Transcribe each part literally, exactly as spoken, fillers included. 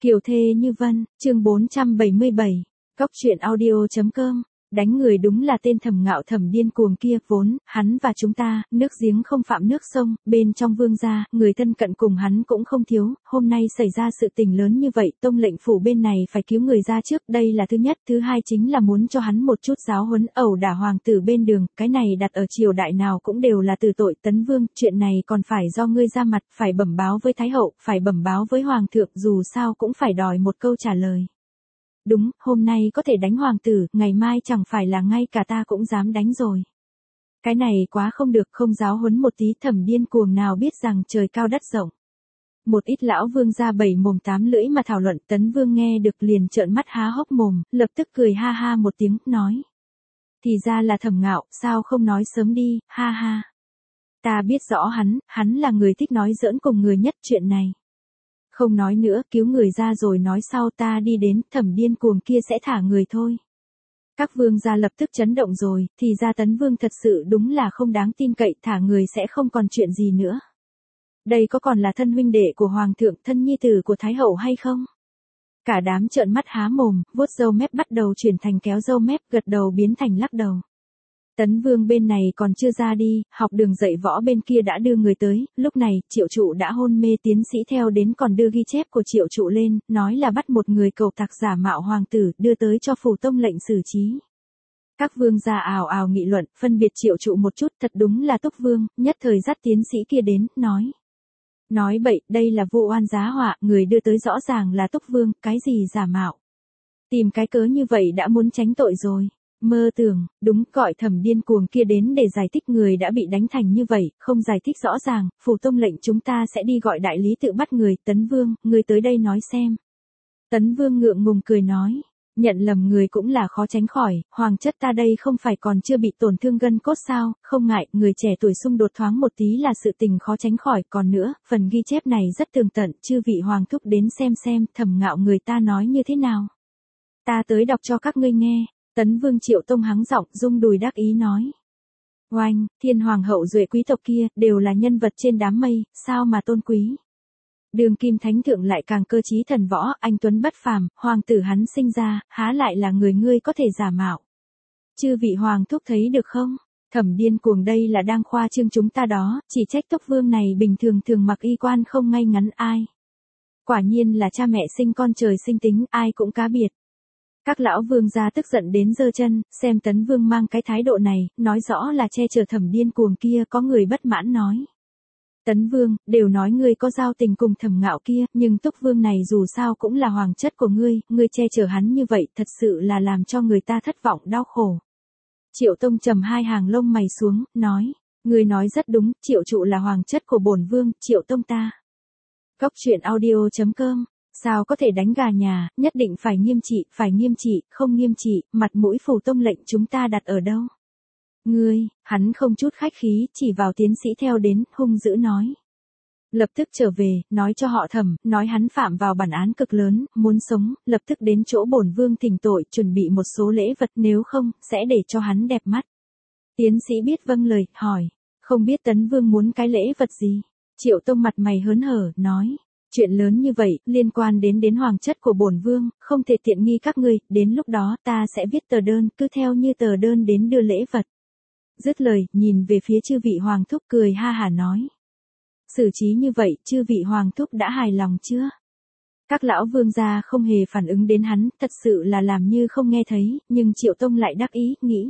Kiều Thê Như Vân, chương bốn trăm bảy mươi bảy, Cóc truyện audio chấm com. Đánh người đúng là tên Thẩm Ngạo Thẩm điên cuồng kia, vốn, hắn và chúng ta, nước giếng không phạm nước sông, bên trong Vương gia, người thân cận cùng hắn cũng không thiếu, hôm nay xảy ra sự tình lớn như vậy, tông lệnh phủ bên này phải cứu người ra trước, đây là thứ nhất, thứ hai chính là muốn cho hắn một chút giáo huấn, ẩu đả hoàng tử bên đường, cái này đặt ở triều đại nào cũng đều là từ tội. Tấn Vương, chuyện này còn phải do ngươi ra mặt, phải bẩm báo với Thái hậu, phải bẩm báo với hoàng thượng, dù sao cũng phải đòi một câu trả lời. Đúng, hôm nay có thể đánh hoàng tử, ngày mai chẳng phải là ngay cả ta cũng dám đánh rồi. Cái này quá không được, không giáo huấn một tí. Thẩm điên cuồng nào biết rằng trời cao đất rộng. Một ít lão vương ra bảy mồm tám lưỡi mà thảo luận. Tấn Vương nghe được liền trợn mắt há hốc mồm, lập tức cười ha ha một tiếng, nói. Thì ra là Thẩm Ngạo, sao không nói sớm đi, ha ha. Ta biết rõ hắn, hắn là người thích nói giỡn cùng người nhất, chuyện này. Không nói nữa, cứu người ra rồi nói sau, ta đi đến, Thẩm điên cuồng kia sẽ thả người thôi. Các vương gia lập tức chấn động rồi, thì ra Tấn Vương thật sự đúng là không đáng tin cậy, thả người sẽ không còn chuyện gì nữa. Đây có còn là thân huynh đệ của hoàng thượng, thân nhi tử của thái hậu hay không? Cả đám trợn mắt há mồm, vuốt râu mép bắt đầu chuyển thành kéo râu mép, gật đầu biến thành lắc đầu. Tấn Vương bên này còn chưa ra đi, học đường dạy võ bên kia đã đưa người tới, lúc này, Triệu Trụ đã hôn mê, tiến sĩ theo đến còn đưa ghi chép của Triệu Trụ lên, nói là bắt một người cầu tặc giả mạo hoàng tử, đưa tới cho phủ tông lệnh xử trí. Các vương gia ào ào nghị luận, phân biệt Triệu Trụ một chút, thật đúng là Túc Vương, nhất thời dắt tiến sĩ kia đến, nói. Nói bậy, đây là vụ oan giá họa, người đưa tới rõ ràng là Túc Vương, cái gì giả mạo. Tìm cái cớ như vậy đã muốn tránh tội rồi. Mơ tưởng, đúng, gọi Thẩm điên cuồng kia đến để giải thích, người đã bị đánh thành như vậy, không giải thích rõ ràng, phủ tông lệnh chúng ta sẽ đi gọi đại lý tự bắt người. Tấn Vương, người tới đây nói xem. Tấn Vương ngượng ngùng cười nói, nhận lầm người cũng là khó tránh khỏi, hoàng chất ta đây không phải còn chưa bị tổn thương gân cốt sao, không ngại, người trẻ tuổi xung đột thoáng một tí là sự tình khó tránh khỏi, còn nữa, phần ghi chép này rất tường tận, chư vị hoàng thúc đến xem xem, Thẩm Ngạo người ta nói như thế nào. Ta tới đọc cho các ngươi nghe. Tấn Vương Triệu Tông hắng giọng, rung đùi đắc ý nói. Oanh, thiên hoàng hậu duệ quý tộc kia, đều là nhân vật trên đám mây, sao mà tôn quý. Đường kim thánh thượng lại càng cơ trí thần võ, anh tuấn bất phàm, hoàng tử hắn sinh ra, há lại là người ngươi có thể giả mạo. Chư vị hoàng thúc thấy được không? Thẩm điên cuồng đây là đang khoa trương chúng ta đó, chỉ trách Túc Vương này bình thường thường mặc y quan không ngay ngắn ai. Quả nhiên là cha mẹ sinh con trời sinh tính, ai cũng cá biệt. Các lão vương gia tức giận đến giơ chân, xem Tấn Vương mang cái thái độ này, nói rõ là che chở Thẩm điên cuồng kia, có người bất mãn nói. Tấn Vương, đều nói ngươi có giao tình cùng Thẩm Ngạo kia, nhưng Túc Vương này dù sao cũng là hoàng chất của ngươi, ngươi che chở hắn như vậy, thật sự là làm cho người ta thất vọng đau khổ. Triệu Tông trầm hai hàng lông mày xuống, nói, ngươi nói rất đúng, Triệu Trụ là hoàng chất của bổn vương, Triệu Tông ta. Cóc truyện audio chấm com. Sao có thể đánh gà nhà, nhất định phải nghiêm trị, phải nghiêm trị, không nghiêm trị, mặt mũi phủ tông lệnh chúng ta đặt ở đâu? Ngươi, hắn không chút khách khí, chỉ vào tiến sĩ theo đến, hung dữ nói. Lập tức trở về, nói cho họ Thẩm, nói hắn phạm vào bản án cực lớn, muốn sống, lập tức đến chỗ bổn vương thỉnh tội, chuẩn bị một số lễ vật, nếu không, sẽ để cho hắn đẹp mắt. Tiến sĩ biết vâng lời, hỏi, không biết Tấn Vương muốn cái lễ vật gì? Triệu Tông mặt mày hớn hở, nói. Chuyện lớn như vậy, liên quan đến đến hoàng chất của bổn vương, không thể tiện nghi các ngươi, đến lúc đó ta sẽ viết tờ đơn, cứ theo như tờ đơn đến đưa lễ vật. Dứt lời, nhìn về phía chư vị hoàng thúc cười ha hả nói. Xử trí như vậy, chư vị hoàng thúc đã hài lòng chưa? Các lão vương gia không hề phản ứng đến hắn, thật sự là làm như không nghe thấy, nhưng Triệu Tông lại đắc ý, nghĩ.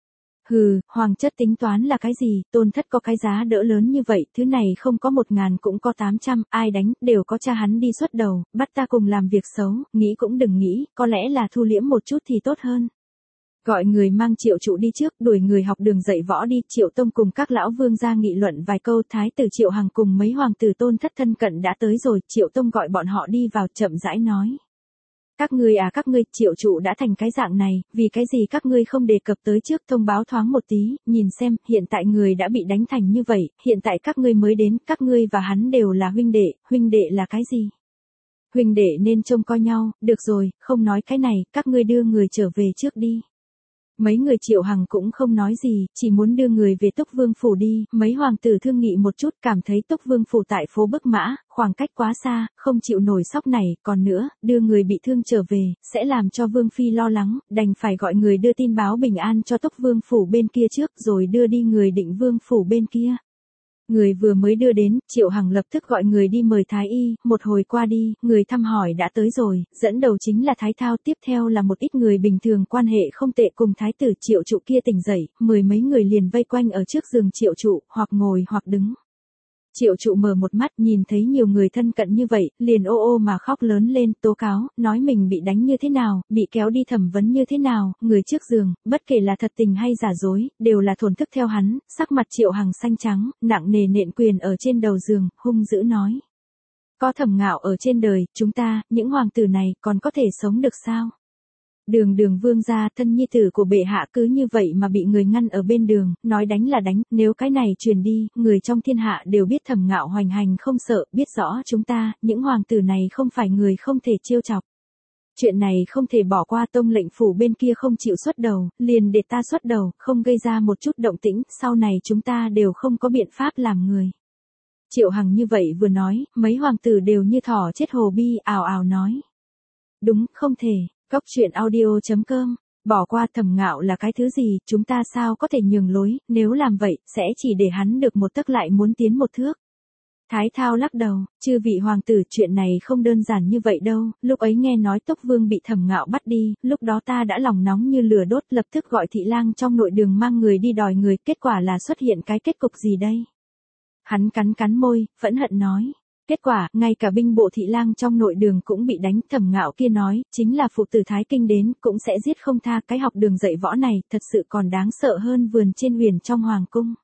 Hừ, hoàng chất tính toán là cái gì, tôn thất có cái giá đỡ lớn như vậy, thứ này không có một ngàn cũng có tám trăm, ai đánh, đều có cha hắn đi xuất đầu, bắt ta cùng làm việc xấu, nghĩ cũng đừng nghĩ, có lẽ là thu liễm một chút thì tốt hơn. Gọi người mang Triệu Trụ đi trước, đuổi người học đường dạy võ đi, Triệu Tông cùng các lão vương gia nghị luận vài câu, thái tử Triệu Hằng cùng mấy hoàng tử tôn thất thân cận đã tới rồi, Triệu Tông gọi bọn họ đi vào, chậm rãi nói. Các ngươi à các ngươi, Triệu Trụ đã thành cái dạng này, vì cái gì các ngươi không đề cập tới trước, thông báo thoáng một tí, nhìn xem, hiện tại người đã bị đánh thành như vậy, hiện tại các ngươi mới đến, các ngươi và hắn đều là huynh đệ, huynh đệ là cái gì? Huynh đệ nên trông coi nhau, được rồi, không nói cái này, các ngươi đưa người trở về trước đi. Mấy người Triệu Hằng cũng không nói gì, chỉ muốn đưa người về Túc Vương phủ đi, mấy hoàng tử thương nghị một chút cảm thấy Túc Vương phủ tại phố Bức Mã, khoảng cách quá xa, không chịu nổi sóc này, còn nữa, đưa người bị thương trở về, sẽ làm cho Vương Phi lo lắng, đành phải gọi người đưa tin báo bình an cho Túc Vương phủ bên kia trước rồi đưa đi người Định Vương phủ bên kia. Người vừa mới đưa đến, Triệu Hằng lập tức gọi người đi mời Thái Y, một hồi qua đi, người thăm hỏi đã tới rồi, dẫn đầu chính là Thái Thao, tiếp theo là một ít người bình thường quan hệ không tệ cùng Thái tử Triệu Trụ kia tỉnh dậy, mười mấy người liền vây quanh ở trước giường Triệu Trụ, hoặc ngồi hoặc đứng. Triệu Trụ mở một mắt nhìn thấy nhiều người thân cận như vậy, liền ô ô mà khóc lớn lên, tố cáo, nói mình bị đánh như thế nào, bị kéo đi thẩm vấn như thế nào, người trước giường, bất kể là thật tình hay giả dối, đều là thổn thức theo hắn, sắc mặt Triệu Hằng xanh trắng, nặng nề nện quyền ở trên đầu giường, hung dữ nói. Có Thẩm Ngạo ở trên đời, chúng ta, những hoàng tử này, còn có thể sống được sao? Đường đường vương gia, thân nhi tử của bệ hạ cứ như vậy mà bị người ngăn ở bên đường, nói đánh là đánh, nếu cái này truyền đi, người trong thiên hạ đều biết Thẩm Ngạo hoành hành không sợ, biết rõ chúng ta, những hoàng tử này không phải người không thể trêu chọc. Chuyện này không thể bỏ qua, tông lệnh phủ bên kia không chịu xuất đầu, liền để ta xuất đầu, không gây ra một chút động tĩnh, sau này chúng ta đều không có biện pháp làm người. Triệu Hằng như vậy vừa nói, mấy hoàng tử đều như thỏ chết hồ bi, ào ào nói. Đúng, không thể. Cốc truyện audio chấm com, bỏ qua Thẩm Ngạo là cái thứ gì, chúng ta sao có thể nhường lối, nếu làm vậy, sẽ chỉ để hắn được một tấc lại muốn tiến một thước. Thái Thao lắc đầu, chư vị hoàng tử, chuyện này không đơn giản như vậy đâu, lúc ấy nghe nói Tốc Vương bị Thẩm Ngạo bắt đi, lúc đó ta đã lòng nóng như lửa đốt, lập tức gọi thị lang trong nội đường mang người đi đòi người, kết quả là xuất hiện cái kết cục gì đây? Hắn cắn cắn môi, phẫn hận nói. Kết quả, ngay cả binh bộ thị lang trong nội đường cũng bị đánh, Thẩm Ngạo kia nói, chính là phụ tử Thái Kinh đến, cũng sẽ giết không tha, cái học đường dạy võ này, thật sự còn đáng sợ hơn vườn trên huyền trong hoàng cung.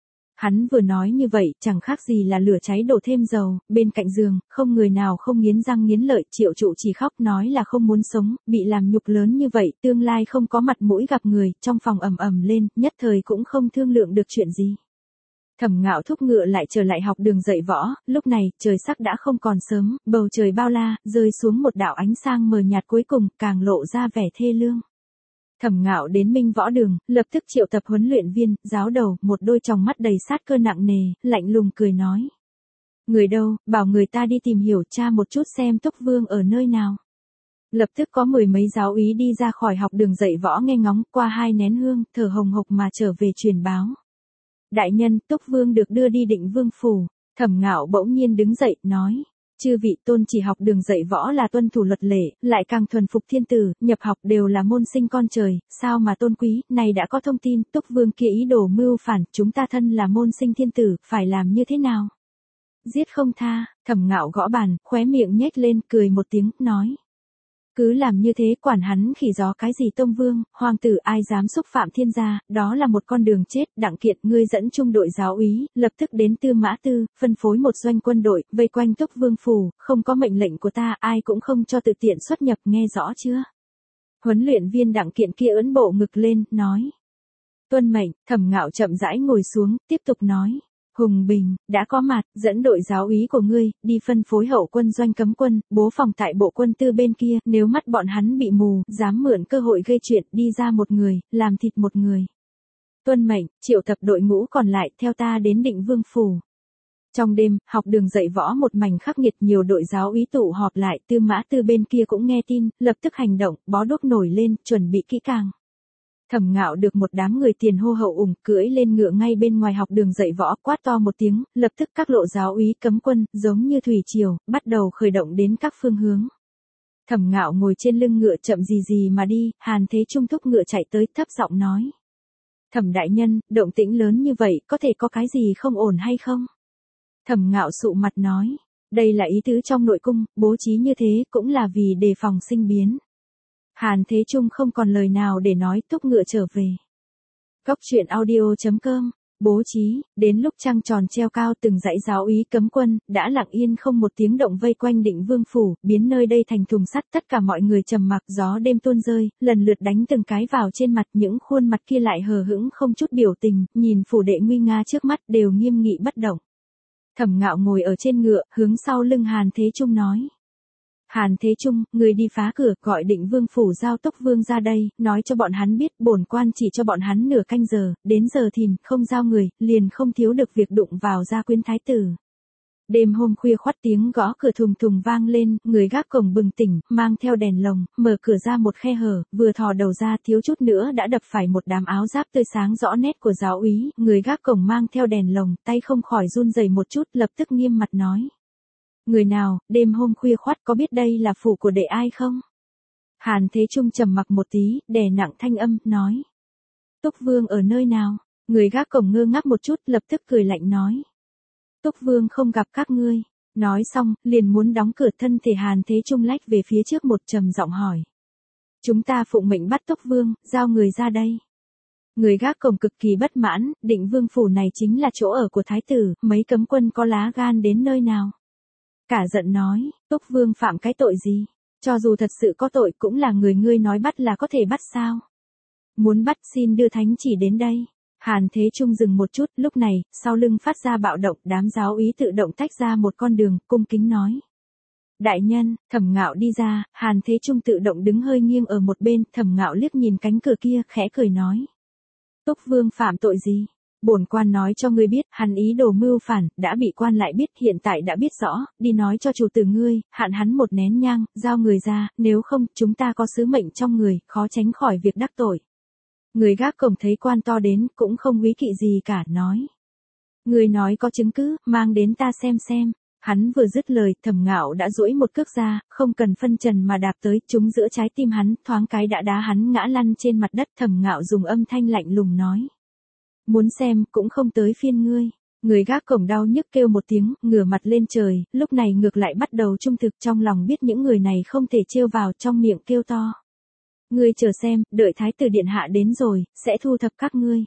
Hắn vừa nói như vậy, chẳng khác gì là lửa cháy đổ thêm dầu, bên cạnh giường, không người nào không nghiến răng nghiến lợi, Triệu Trụ chỉ khóc nói là không muốn sống, bị làm nhục lớn như vậy, tương lai không có mặt mũi gặp người, trong phòng ầm ầm lên, nhất thời cũng không thương lượng được chuyện gì. Thẩm Ngạo thúc ngựa lại trở lại học đường dạy võ, lúc này, trời sắc đã không còn sớm, bầu trời bao la, rơi xuống một đạo ánh sáng mờ nhạt cuối cùng, càng lộ ra vẻ thê lương. Thẩm Ngạo đến Minh Võ Đường, lập tức triệu tập huấn luyện viên, giáo đầu, một đôi tròng mắt đầy sát cơ nặng nề, lạnh lùng cười nói. Người đâu, bảo người ta đi tìm hiểu tra một chút xem Túc Vương ở nơi nào. Lập tức có mười mấy giáo úy đi ra khỏi học đường dạy võ nghe ngóng, qua hai nén hương, thở hồng hộc mà trở về truyền báo. Đại nhân, Túc Vương được đưa đi Định Vương phủ. Thẩm Ngạo bỗng nhiên đứng dậy, nói. Chư vị, tôn chỉ học đường dạy võ là tuân thủ luật lệ, lại càng thuần phục thiên tử, nhập học đều là môn sinh con trời, sao mà tôn quý, này đã có thông tin, Túc Vương kia ý đồ mưu phản, chúng ta thân là môn sinh thiên tử, phải làm như thế nào? Giết không tha. Thẩm Ngạo gõ bàn, khóe miệng nhếch lên, cười một tiếng, nói. Cứ làm như thế, quản hắn khỉ gió cái gì Tông Vương, hoàng tử, ai dám xúc phạm thiên gia, đó là một con đường chết. Đặng Kiệt, ngươi dẫn trung đội giáo úy, lập tức đến Tư Mã Tư, phân phối một doanh quân đội, vây quanh Túc Vương phủ, không có mệnh lệnh của ta, ai cũng không cho tự tiện xuất nhập, nghe rõ chưa? Huấn luyện viên Đặng Kiện kia ưỡn bộ ngực lên, nói. Tuân mệnh. Thẩm Ngạo chậm rãi ngồi xuống, tiếp tục nói. Hùng Bình, đã có mặt, dẫn đội giáo úy của ngươi, đi phân phối hậu quân doanh cấm quân, bố phòng tại bộ quân tư bên kia, nếu mắt bọn hắn bị mù, dám mượn cơ hội gây chuyện, đi ra một người, làm thịt một người. Tuân mệnh, triệu tập đội ngũ còn lại, theo ta đến Định Vương phủ. Trong đêm, học đường dạy võ một mảnh khắc nghiệt, nhiều đội giáo úy tụ họp lại, Tư Mã Tư bên kia cũng nghe tin, lập tức hành động, bó đuốc nổi lên, chuẩn bị kỹ càng. Thẩm Ngạo được một đám người tiền hô hậu ủng, cưỡi lên ngựa ngay bên ngoài học đường dạy võ, quát to một tiếng, lập tức các lộ giáo úy cấm quân, giống như thủy triều, bắt đầu khởi động đến các phương hướng. Thẩm Ngạo ngồi trên lưng ngựa chậm gì gì mà đi, Hàn Thế Trung thúc ngựa chạy tới, thấp giọng nói. Thẩm đại nhân, động tĩnh lớn như vậy, có thể có cái gì không ổn hay không? Thẩm Ngạo sụ mặt nói, đây là ý tứ trong nội cung, bố trí như thế, cũng là vì đề phòng sinh biến. Hàn Thế Trung không còn lời nào để nói, thúc ngựa trở về. Cốc truyện audio chấm com, bố trí, đến lúc trăng tròn treo cao từng dãy giáo úy cấm quân, đã lặng yên không một tiếng động vây quanh Định Vương phủ, biến nơi đây thành thùng sắt, tất cả mọi người trầm mặc, gió đêm tuôn rơi, lần lượt đánh từng cái vào trên mặt, những khuôn mặt kia lại hờ hững không chút biểu tình, nhìn phủ đệ nguy nga trước mắt đều nghiêm nghị bất động. Thẩm Ngạo ngồi ở trên ngựa, hướng sau lưng Hàn Thế Trung nói. Hàn Thế Trung, người đi phá cửa, gọi Định Vương phủ giao Túc Vương ra đây, nói cho bọn hắn biết, bổn quan chỉ cho bọn hắn nửa canh giờ, đến giờ thìn, không giao người, liền không thiếu được việc đụng vào gia quyến thái tử. Đêm hôm khuya khoắt tiếng gõ cửa thùng thùng vang lên, người gác cổng bừng tỉnh, mang theo đèn lồng, mở cửa ra một khe hở, vừa thò đầu ra thiếu chút nữa đã đập phải một đám áo giáp tươi sáng rõ nét của giáo úy, người gác cổng mang theo đèn lồng, tay không khỏi run rẩy một chút, lập tức nghiêm mặt nói. Người nào, đêm hôm khuya khoắt có biết đây là phủ của đệ ai không? Hàn Thế Trung trầm mặc một tí, đè nặng thanh âm, nói. Túc Vương ở nơi nào? Người gác cổng ngơ ngác một chút, lập tức cười lạnh nói. Túc Vương không gặp các ngươi. Nói xong, liền muốn đóng cửa, thân thể Hàn Thế Trung lách về phía trước một trầm giọng hỏi. Chúng ta phụng mệnh bắt Túc Vương, giao người ra đây. Người gác cổng cực kỳ bất mãn, Định Vương phủ này chính là chỗ ở của thái tử, mấy cấm quân có lá gan đến nơi nào? Cả giận nói, Túc Vương phạm cái tội gì? Cho dù thật sự có tội cũng là người ngươi nói bắt là có thể bắt sao? Muốn bắt xin đưa thánh chỉ đến đây. Hàn Thế Trung dừng một chút, lúc này, sau lưng phát ra bạo động, đám giáo úy tự động tách ra một con đường, cung kính nói. Đại nhân, Thẩm Ngạo đi ra, Hàn Thế Trung tự động đứng hơi nghiêng ở một bên, Thẩm Ngạo liếc nhìn cánh cửa kia, khẽ cười nói. Túc Vương phạm tội gì? Bổn quan nói cho ngươi biết, hắn ý đồ mưu phản, đã bị quan lại biết, hiện tại đã biết rõ, đi nói cho chủ tử ngươi, hạn hắn một nén nhang, giao người ra, nếu không, chúng ta có sứ mệnh trong người, khó tránh khỏi việc đắc tội. Người gác cổng thấy quan to đến, cũng không quý kỵ gì cả, nói. Người nói có chứng cứ, mang đến ta xem xem. Hắn vừa dứt lời, Thẩm Ngạo đã duỗi một cước ra, không cần phân trần mà đạp tới, trúng giữa trái tim hắn, thoáng cái đã đá hắn ngã lăn trên mặt đất. Thẩm Ngạo dùng âm thanh lạnh lùng nói. Muốn xem, cũng không tới phiên ngươi. Người gác cổng đau nhức kêu một tiếng, ngửa mặt lên trời, lúc này ngược lại bắt đầu trung thực, trong lòng biết những người này không thể trêu vào, trong miệng kêu to. Ngươi chờ xem, đợi thái tử điện hạ đến rồi, sẽ thu thập các ngươi.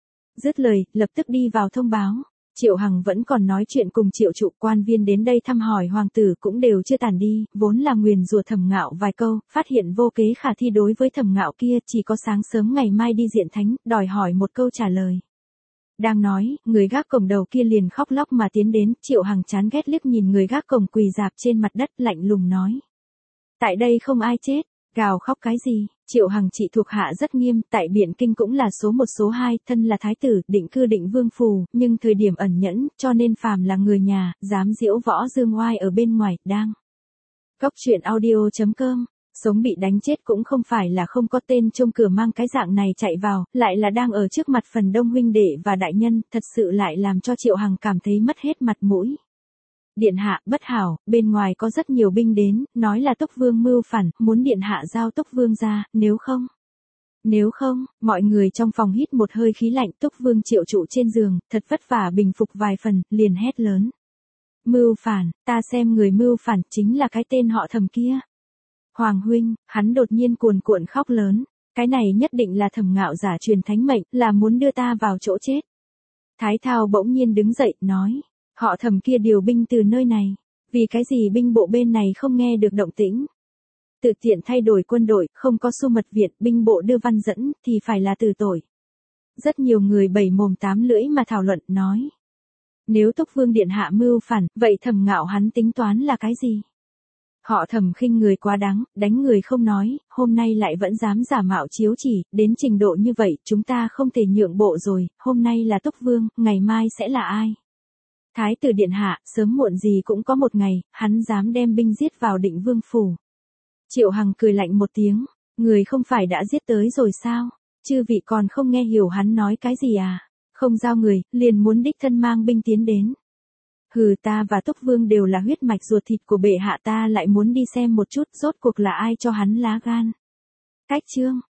Dứt lời, lập tức đi vào thông báo. Triệu Hằng vẫn còn nói chuyện cùng Triệu Trụ, quan viên đến đây thăm hỏi hoàng tử cũng đều chưa tản đi, vốn là nguyền rủa Thẩm Ngạo vài câu, phát hiện vô kế khả thi đối với Thẩm Ngạo kia, chỉ có sáng sớm ngày mai đi diện thánh, đòi hỏi một câu trả lời. Đang nói, người gác cổng đầu kia liền khóc lóc mà tiến đến, Triệu Hằng chán ghét liếc nhìn người gác cổng quỳ rạp trên mặt đất, lạnh lùng nói. Tại đây không ai chết, gào khóc cái gì? Triệu Hằng trị thuộc hạ rất nghiêm, tại Biện Kinh cũng là số một số hai, thân là thái tử, định cư Định Vương phủ, nhưng thời điểm ẩn nhẫn, cho nên phàm là người nhà, dám diễu võ dương oai ở bên ngoài, đang. Cốc truyện audio chấm com, sống bị đánh chết cũng không phải là không có tên, trông cửa mang cái dạng này chạy vào, lại là đang ở trước mặt phần đông huynh đệ và đại nhân, thật sự lại làm cho Triệu Hằng cảm thấy mất hết mặt mũi. Điện hạ, bất hảo, bên ngoài có rất nhiều binh đến, nói là Túc Vương mưu phản, muốn điện hạ giao Túc Vương ra, nếu không. Nếu không, mọi người trong phòng hít một hơi khí lạnh, Túc Vương Triệu Trụ trên giường, thật vất vả bình phục vài phần, liền hét lớn. Mưu phản, ta xem người mưu phản chính là cái tên họ Thẩm kia. Hoàng huynh, hắn đột nhiên cuồn cuộn khóc lớn, cái này nhất định là Thẩm Ngạo giả truyền thánh mệnh, là muốn đưa ta vào chỗ chết. Thái Thao bỗng nhiên đứng dậy, nói. Họ Thẩm kia điều binh từ nơi này, vì cái gì binh bộ bên này không nghe được động tĩnh. Tự tiện thay đổi quân đội, không có xu mật viện, binh bộ đưa văn dẫn, thì phải là từ tội. Rất nhiều người bảy mồm tám lưỡi mà thảo luận, nói. Nếu Túc Vương điện hạ mưu phản, vậy Thẩm Ngạo hắn tính toán là cái gì? Họ Thẩm khinh người quá đáng, đánh người không nói, hôm nay lại vẫn dám giả mạo chiếu chỉ, đến trình độ như vậy, chúng ta không thể nhượng bộ rồi, hôm nay là Túc Vương, ngày mai sẽ là ai? Thái tử điện hạ, sớm muộn gì cũng có một ngày, hắn dám đem binh giết vào Định Vương phủ. Triệu Hằng cười lạnh một tiếng, người không phải đã giết tới rồi sao? Chư vị còn không nghe hiểu hắn nói cái gì à? Không giao người, liền muốn đích thân mang binh tiến đến. Hừ, ta và Túc Vương đều là huyết mạch ruột thịt của bệ hạ, ta lại muốn đi xem một chút rốt cuộc là ai cho hắn lá gan. Cách chương